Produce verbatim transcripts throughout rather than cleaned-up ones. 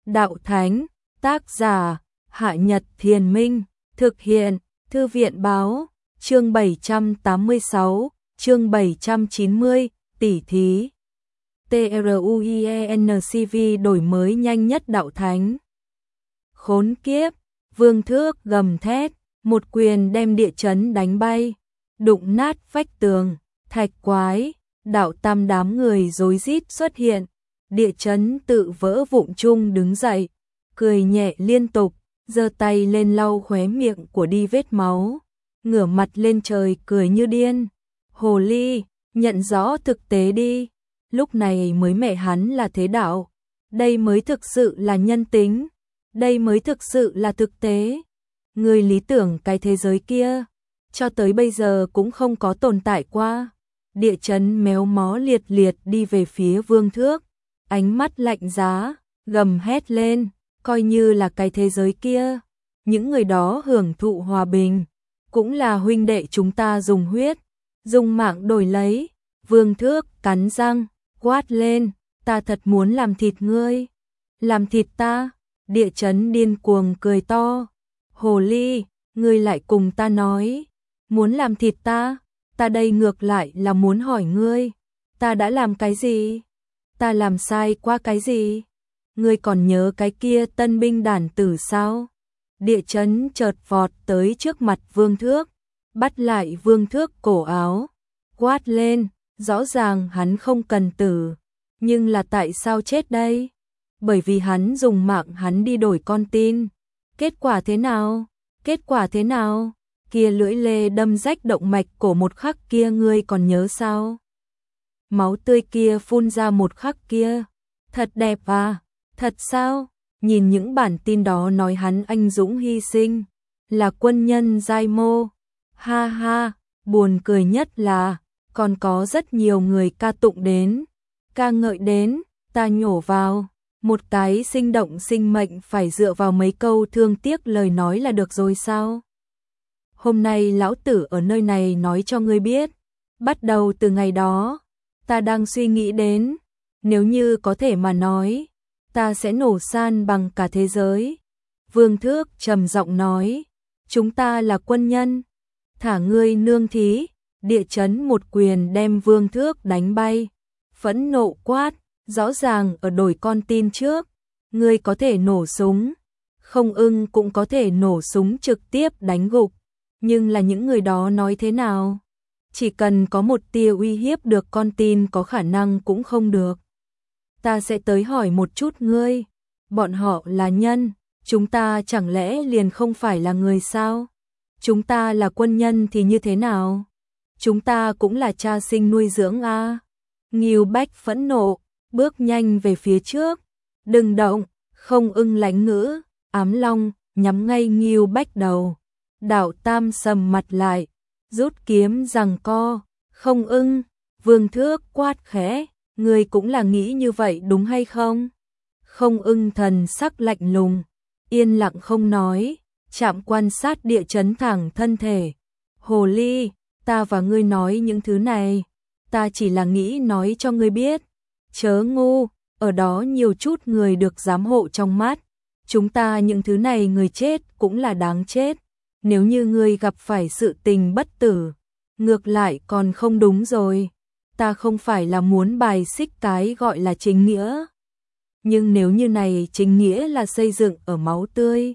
Đạo Thánh, tác giả, Hạ Nhật Thiền Minh, thực hiện, Thư viện Báo, chương bảy trăm tám mươi sáu, chương bảy trăm chín mươi, tỉ thí. TRUIENCV đổi mới nhanh nhất Đạo Thánh. Khốn kiếp, Vương Thước gầm thét, một quyền đem địa chấn đánh bay, đụng nát vách tường, thạch quái, Đạo Tam đám người rối rít xuất hiện, địa chấn tự vỡ vụn chung đứng dậy, cười nhẹ liên tục, giơ tay lên lau khóe miệng của đi vết máu, ngửa mặt lên trời cười như điên. Hồ ly, nhận rõ thực tế đi, lúc này mới mẹ hắn là thế đạo, đây mới thực sự là nhân tính, đây mới thực sự là thực tế. Người lý tưởng cái thế giới kia, cho tới bây giờ cũng không có tồn tại qua. Địa chấn méo mó liệt liệt đi về phía Vương Thước, ánh mắt lạnh giá, gầm hét lên, coi như là cái thế giới kia, những người đó hưởng thụ hòa bình, cũng là huynh đệ chúng ta dùng huyết, dùng mạng đổi lấy. Vương Thước cắn răng, quát lên, ta thật muốn làm thịt ngươi, làm thịt ta. Địa chấn điên cuồng cười to, hồ ly, ngươi lại cùng ta nói, muốn làm thịt ta, ta đây ngược lại là muốn hỏi ngươi, ta đã làm cái gì? Ta làm sai qua cái gì? Ngươi còn nhớ cái kia tân binh đản tử sao? Địa chấn chợt vọt tới trước mặt Vương Thước, bắt lại Vương Thước cổ áo, quát lên, rõ ràng hắn không cần tử, nhưng là tại sao chết đây? Bởi vì hắn dùng mạng hắn đi đổi con tin. Kết quả thế nào? Kết quả thế nào? Kia lưỡi lê đâm rách động mạch cổ một khắc kia ngươi còn nhớ sao? Máu tươi kia phun ra một khắc kia. Thật đẹp à? Thật sao? Nhìn những bản tin đó nói hắn anh dũng hy sinh, là quân nhân giai mô. Ha ha, buồn cười nhất là, còn có rất nhiều người ca tụng đến, ca ngợi đến, ta nhổ vào. Một cái sinh động sinh mệnh phải dựa vào mấy câu thương tiếc lời nói là được rồi sao? Hôm nay lão tử ở nơi này nói cho ngươi biết, bắt đầu từ ngày đó, ta đang suy nghĩ đến, nếu như có thể mà nói, ta sẽ nổ san bằng cả thế giới. Vương Thước trầm giọng nói, chúng ta là quân nhân, thả ngươi nương thí. Địa chấn một quyền đem Vương Thước đánh bay, phẫn nộ quát, rõ ràng ở đổi con tin trước, ngươi có thể nổ súng, không ưng cũng có thể nổ súng trực tiếp đánh gục, nhưng là những người đó nói thế nào? Chỉ cần có một tia uy hiếp được con tin có khả năng cũng không được. Ta sẽ tới hỏi một chút ngươi, bọn họ là nhân, chúng ta chẳng lẽ liền không phải là người sao? Chúng ta là quân nhân thì như thế nào? Chúng ta cũng là cha sinh nuôi dưỡng a. Ngưu Bách phẫn nộ, bước nhanh về phía trước, đừng động, không ưng lãnh ngữ, ám long, nhắm ngay Ngưu Bách đầu. Đạo Tam sầm mặt lại, rút kiếm giằng co, không ưng. Vương Thước quát khẽ, ngươi cũng là nghĩ như vậy đúng hay không? Không ưng thần sắc lạnh lùng, yên lặng không nói, chạm quan sát địa chấn thẳng thân thể. Hồ ly, ta và ngươi nói những thứ này, ta chỉ là nghĩ nói cho ngươi biết. Chớ ngu, ở đó nhiều chút người được giám hộ trong mắt, chúng ta những thứ này người chết cũng là đáng chết. Nếu như ngươi gặp phải sự tình bất tử, ngược lại còn không đúng rồi. Ta không phải là muốn bài xích cái gọi là chính nghĩa, nhưng nếu như này chính nghĩa là xây dựng ở máu tươi,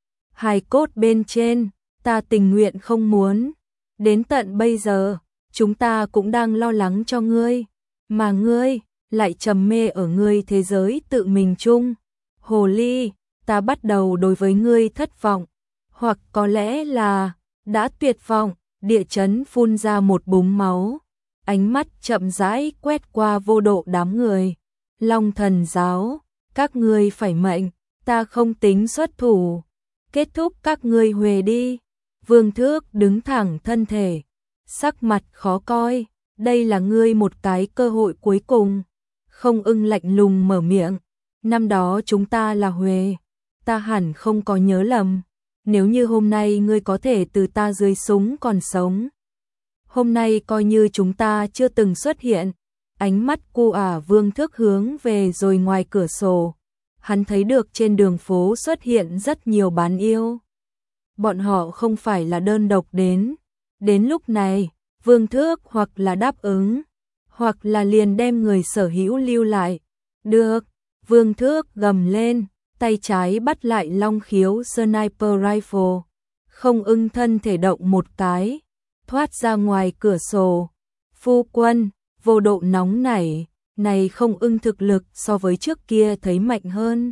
hài cốt bên trên, ta tình nguyện không muốn. Đến tận bây giờ, chúng ta cũng đang lo lắng cho ngươi, mà ngươi lại trầm mê ở ngươi thế giới tự mình chung. Hồ ly, ta bắt đầu đối với ngươi thất vọng, hoặc có lẽ là đã tuyệt vọng. Địa chấn phun ra một búng máu, ánh mắt chậm rãi quét qua vô độ đám người. Long Thần giáo, các ngươi phải mệnh, ta không tính xuất thủ, kết thúc các ngươi huề đi. Vương Thước đứng thẳng thân thể, sắc mặt khó coi, đây là ngươi một cái cơ hội cuối cùng. Không ưng lạnh lùng mở miệng, năm đó chúng ta là huề, ta hẳn không có nhớ lầm. Nếu như hôm nay ngươi có thể từ ta dưới súng còn sống, hôm nay coi như chúng ta chưa từng xuất hiện. Ánh mắt cu ả Vương Thước hướng về rồi ngoài cửa sổ, hắn thấy được trên đường phố xuất hiện rất nhiều bán yêu. Bọn họ không phải là đơn độc đến. Đến lúc này, Vương Thước hoặc là đáp ứng, hoặc là liền đem người sở hữu lưu lại. Được, Vương Thước gầm lên, tay trái bắt lại long khiếu sniper rifle. Không ưng thân thể động một cái, thoát ra ngoài cửa sổ. Phu quân, vô độ nóng nảy, này không ưng thực lực so với trước kia thấy mạnh hơn.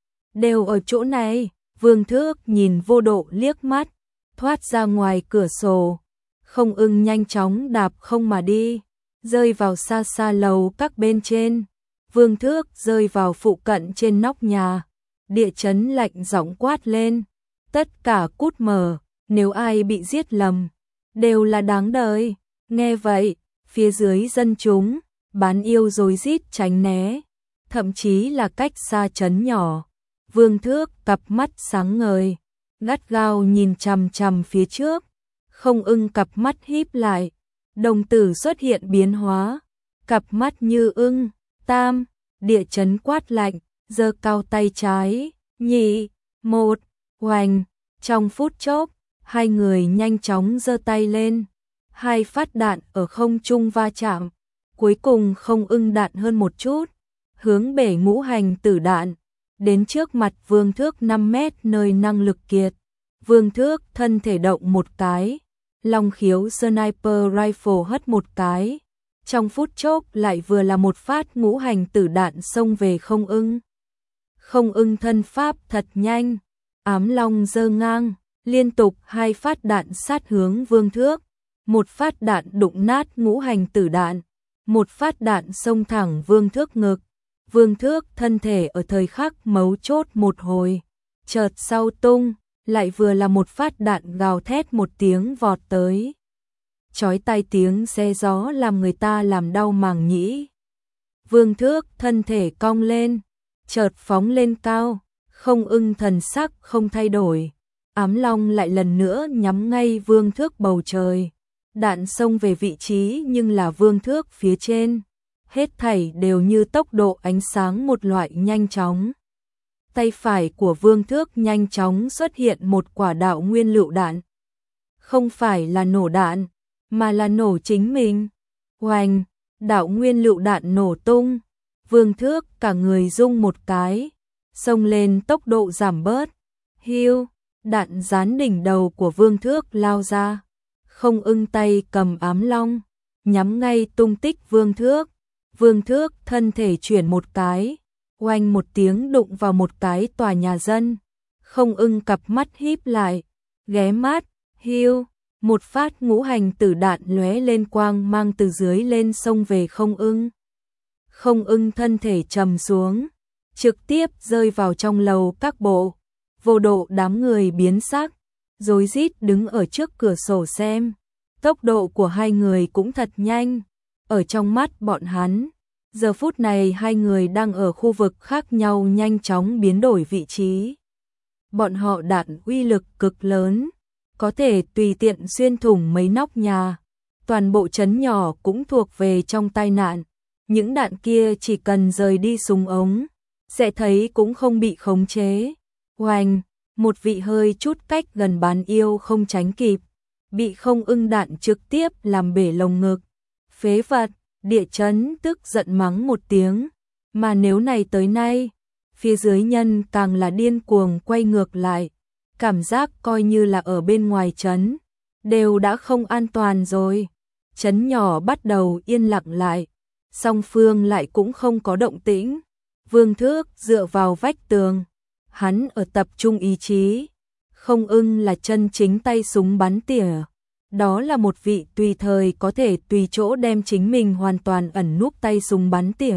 Đều ở chỗ này, Vương Thước nhìn vô độ liếc mắt, thoát ra ngoài cửa sổ. Không ưng nhanh chóng đạp không mà đi, rơi vào xa xa lầu các bên trên. Vương Thước rơi vào phụ cận trên nóc nhà. Địa chấn lạnh giọng quát lên. Tất cả cút mở, nếu ai bị giết lầm, đều là đáng đời. Nghe vậy, phía dưới dân chúng, bán yêu rối rít tránh né, thậm chí là cách xa chấn nhỏ. Vương Thước cặp mắt sáng ngời, gắt gao nhìn chằm chằm phía trước. Không ưng cặp mắt híp lại, đồng tử xuất hiện biến hóa, cặp mắt như ưng, tam, địa chấn quát lạnh, giơ cao tay trái, nhị, một, oành, trong phút chốc, hai người nhanh chóng giơ tay lên, hai phát đạn ở không trung va chạm, cuối cùng không ưng đạn hơn một chút, hướng bể ngũ hành tử đạn, đến trước mặt Vương Thước năm mét nơi năng lực kiệt. Vương Thước thân thể động một cái, long khiếu sniper rifle hất một cái, trong phút chốc lại vừa là một phát ngũ hành tử đạn xông về không ưng. Không ưng thân pháp thật nhanh, ám long giơ ngang, liên tục hai phát đạn sát hướng Vương Thước, một phát đạn đụng nát ngũ hành tử đạn, một phát đạn xông thẳng Vương Thước ngực. Vương Thước thân thể ở thời khắc mấu chốt một hồi, chợt sau tung, lại vừa là một phát đạn gào thét một tiếng vọt tới. Chói tai tiếng xe gió làm người ta làm đau màng nhĩ. Vương Thước thân thể cong lên, chợt phóng lên cao, không ưng thần sắc không thay đổi. Ám long lại lần nữa nhắm ngay Vương Thước bầu trời. Đạn xông về vị trí nhưng là Vương Thước phía trên. Hết thảy đều như tốc độ ánh sáng một loại nhanh chóng. Tay phải của Vương Thước nhanh chóng xuất hiện một quả đạo nguyên lựu đạn. Không phải là nổ đạn, mà là nổ chính mình. Oanh, đạo nguyên lựu đạn nổ tung. Vương Thước cả người rung một cái, xông lên tốc độ giảm bớt. Hiu, đạn dán đỉnh đầu của Vương Thước lao ra. Không ưng tay cầm ám long, nhắm ngay tung tích Vương Thước. Vương Thước thân thể chuyển một cái, oanh một tiếng đụng vào một cái tòa nhà dân. Không ưng cặp mắt híp lại, ghé mắt, hiu, một phát ngũ hành tử đạn lóe lên quang mang từ dưới lên xông về không ưng. Không ưng thân thể trầm xuống, trực tiếp rơi vào trong lầu các bộ. Vô độ đám người biến sắc, rối rít đứng ở trước cửa sổ xem. Tốc độ của hai người cũng thật nhanh. Ở trong mắt bọn hắn, giờ phút này hai người đang ở khu vực khác nhau nhanh chóng biến đổi vị trí. Bọn họ đạn uy lực cực lớn, có thể tùy tiện xuyên thủng mấy nóc nhà. Toàn bộ trấn nhỏ cũng thuộc về trong tai nạn. Những đạn kia chỉ cần rời đi súng ống, sẽ thấy cũng không bị khống chế. Oanh, một vị hơi chút cách gần bán yêu không tránh kịp, bị không ưng đạn trực tiếp làm bể lồng ngực. Phế vật, địa chấn tức giận mắng một tiếng, mà nếu này tới nay, phía dưới nhân càng là điên cuồng quay ngược lại, cảm giác coi như là ở bên ngoài trấn, đều đã không an toàn rồi. Trấn nhỏ bắt đầu yên lặng lại, song phương lại cũng không có động tĩnh. Vương Thước dựa vào vách tường, hắn ở tập trung ý chí. Không ưng là chân chính tay súng bắn tỉa. Đó là một vị tùy thời có thể tùy chỗ đem chính mình hoàn toàn ẩn núp tay súng bắn tỉa.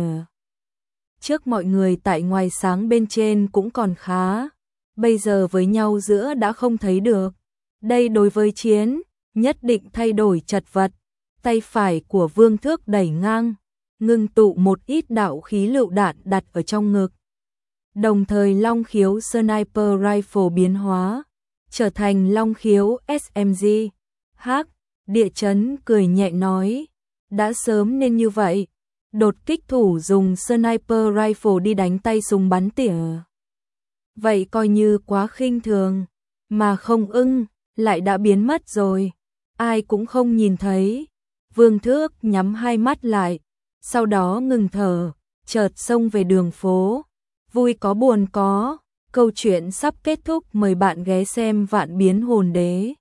Trước mọi người tại ngoài sáng bên trên cũng còn khá, bây giờ với nhau giữa đã không thấy được. Đây đối với chiến, nhất định thay đổi chật vật. Tay phải của Vương Thước đẩy ngang, ngưng tụ một ít đạo khí lựu đạn đặt ở trong ngực. Đồng thời long khiếu sniper rifle biến hóa, trở thành long khiếu ét em giê. Hắc, địa chấn cười nhẹ nói, đã sớm nên như vậy, đột kích thủ dùng sniper rifle đi đánh tay súng bắn tỉa. vậy coi như quá khinh thường, mà không ưng, lại đã biến mất rồi, ai cũng không nhìn thấy. Vương Thước nhắm hai mắt lại, sau đó ngừng thở, chợt xông về đường phố. Vui có buồn có, câu chuyện sắp kết thúc, mời bạn ghé xem Vạn Biến Hồn Đế.